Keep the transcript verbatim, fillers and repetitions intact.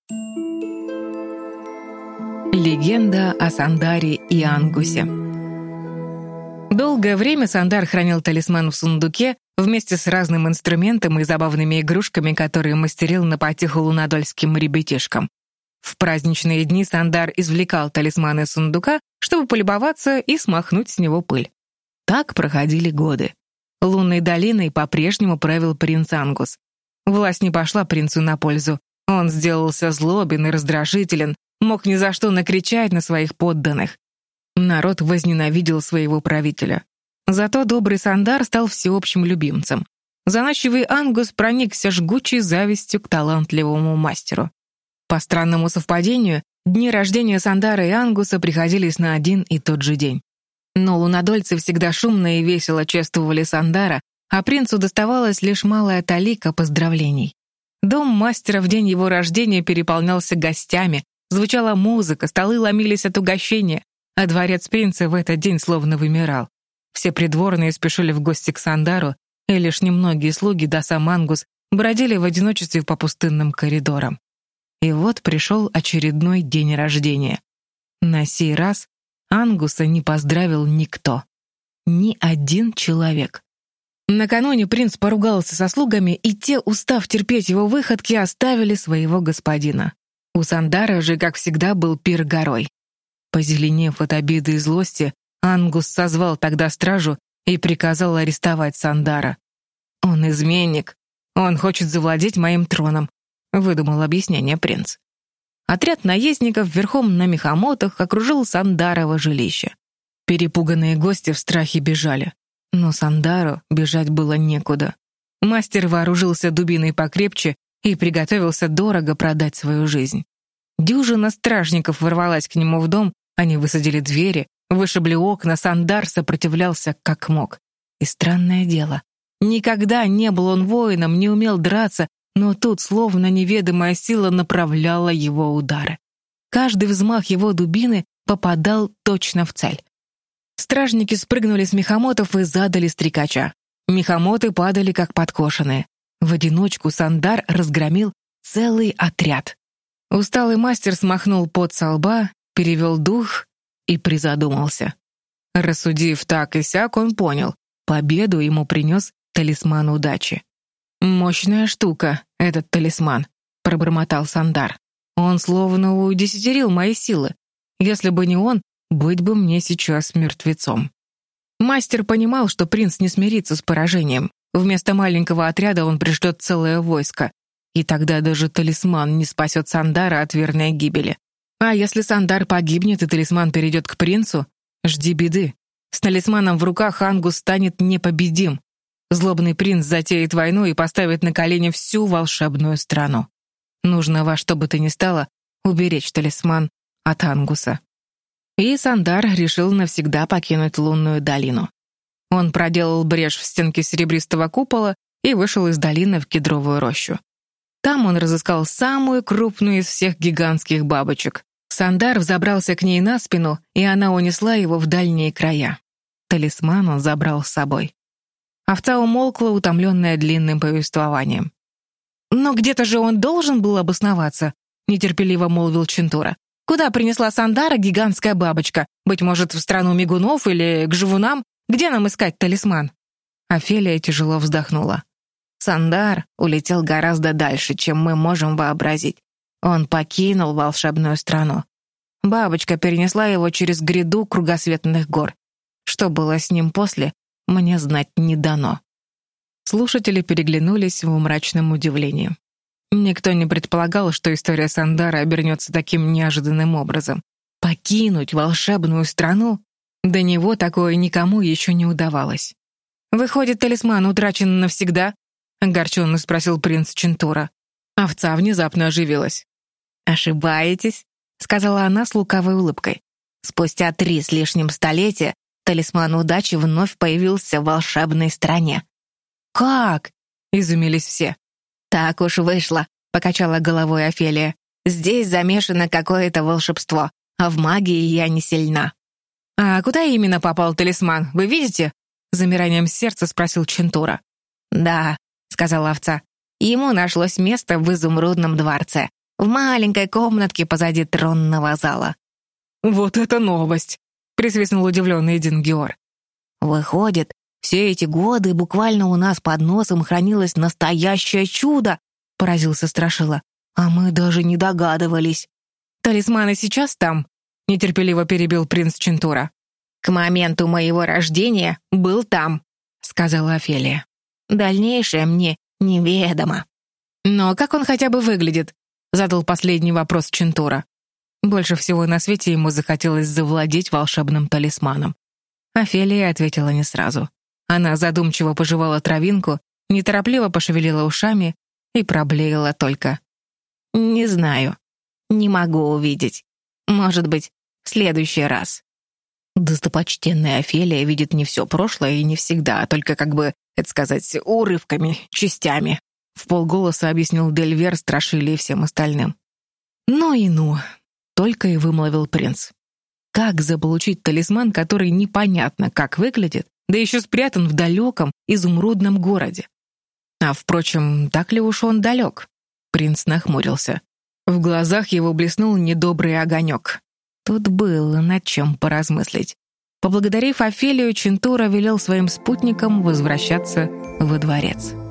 Легенда о Сандаре и Ангусе. Долгое время Сандар хранил талисман в сундуке вместе с разным инструментом и забавными игрушками, которые мастерил на потеху лунадольским ребятишкам. В праздничные дни Сандар извлекал талисман из сундука, чтобы полюбоваться и смахнуть с него пыль. Так проходили годы. Лунной долиной по-прежнему правил принц Ангус. Власть не пошла принцу на пользу. Он сделался злобен и раздражителен, мог ни за что накричать на своих подданных. Народ возненавидел своего правителя. Зато добрый Сандар стал всеобщим любимцем. Заносчивый Ангус проникся жгучей завистью к талантливому мастеру. По странному совпадению, дни рождения Сандара и Ангуса приходились на один и тот же день. Но лунадольцы всегда шумно и весело чествовали Сандара, а принцу доставалась лишь малая талика поздравлений. Дом мастера в день его рождения переполнялся гостями, звучала музыка, столы ломились от угощения, а дворец принца в этот день словно вымирал. Все придворные спешили в гости к Сандару, и лишь немногие слуги, да сам Ангус, бродили в одиночестве по пустынным коридорам. И вот пришел очередной день рождения. На сей раз Ангуса не поздравил никто. Ни один человек. Накануне принц поругался со слугами, и те, устав терпеть его выходки, оставили своего господина. У Сандара же, как всегда, был пир горой. Позеленев от обиды и злости, Ангус созвал тогда стражу и приказал арестовать Сандара. «Он изменник. Он хочет завладеть моим троном», — выдумал объяснение принц. Отряд наездников верхом на мехамотах окружил Сандарово жилище. Перепуганные гости в страхе бежали. Но Сандару бежать было некуда. Мастер вооружился дубиной покрепче и приготовился дорого продать свою жизнь. Дюжина стражников ворвалась к нему в дом, они высадили двери, вышибли окна, Сандар сопротивлялся как мог. И странное дело, никогда не был он воином, не умел драться, но тут словно неведомая сила направляла его удары. Каждый взмах его дубины попадал точно в цель. Стражники спрыгнули с мехамотов и задали стрекача. Мехамоты падали как подкошенные. В одиночку Сандар разгромил целый отряд. Усталый мастер смахнул пот со лба, перевел дух и призадумался. Рассудив так и сяк, он понял, победу ему принес талисман удачи. «Мощная штука, этот талисман», — пробормотал Сандар. «Он словно удесятерил мои силы. Если бы не он, быть бы мне сейчас мертвецом». Мастер понимал, что принц не смирится с поражением. Вместо маленького отряда он пришлет целое войско. И тогда даже талисман не спасет Сандара от верной гибели. А если Сандар погибнет и талисман перейдет к принцу, жди беды. С талисманом в руках Ангус станет непобедим. Злобный принц затеет войну и поставит на колени всю волшебную страну. Нужно во что бы то ни стало уберечь талисман от Ангуса. И Сандар решил навсегда покинуть лунную долину. Он проделал брешь в стенке серебристого купола и вышел из долины в кедровую рощу. Там он разыскал самую крупную из всех гигантских бабочек. Сандар взобрался к ней на спину, и она унесла его в дальние края. Талисман он забрал с собой. Овца умолкла, утомленная длинным повествованием. «Но где-то же он должен был обосноваться», — нетерпеливо молвил Чентура. «Куда принесла Сандара гигантская бабочка? Быть может, в страну мигунов или к живунам? Где нам искать талисман?» Офелия тяжело вздохнула. «Сандар улетел гораздо дальше, чем мы можем вообразить. Он покинул волшебную страну. Бабочка перенесла его через гряду кругосветных гор. Что было с ним после, мне знать не дано». Слушатели переглянулись в мрачном удивлении. Никто не предполагал, что история Сандара обернется таким неожиданным образом. Покинуть волшебную страну? До него такое никому еще не удавалось. «Выходит, талисман утрачен навсегда?» — огорченно спросил принц Чентура. Овца внезапно оживилась. «Ошибаетесь», — сказала она с лукавой улыбкой. «Спустя три с лишним столетия талисман удачи вновь появился в волшебной стране». «Как?» — изумились все. «Так уж вышло», — покачала головой Офелия. «Здесь замешано какое-то волшебство, а в магии я не сильна». «А куда именно попал талисман, вы видите?» — замиранием сердца спросил Чентура. «Да», — сказала овца, — «ему нашлось место в изумрудном дворце. в маленькой комнатке позади тронного зала». «Вот это новость!» — присвистнул удивленный Дингиор. «Выходит, все эти годы буквально у нас под носом хранилось настоящее чудо!» — поразился Страшила. «А мы даже не догадывались». «Талисман и сейчас там?» — нетерпеливо перебил принц Чентура. «К моменту моего рождения был там», — сказала Офелия. «Дальнейшее мне неведомо». «Но как он хотя бы выглядит?» — задал последний вопрос Чентура. Больше всего на свете ему захотелось завладеть волшебным талисманом. Офелия ответила не сразу. Она задумчиво пожевала травинку, неторопливо пошевелила ушами и проблеяла только: «Не знаю. Не могу увидеть. Может быть, в следующий раз». Достопочтенная Офелия видит не все прошлое и не всегда, а только, как бы, это сказать, урывками, частями. Вполголоса объяснил Дельвер Страшиле и всем остальным. «Ну и ну», — только и вымолвил принц. Как заполучить талисман, который непонятно как выглядит, да еще спрятан в далеком изумрудном городе? А, впрочем, так ли уж он далек? Принц нахмурился. В глазах его блеснул недобрый огонек. Тут было над чем поразмыслить. Поблагодарив Офелию, Чентура велел своим спутникам возвращаться во дворец.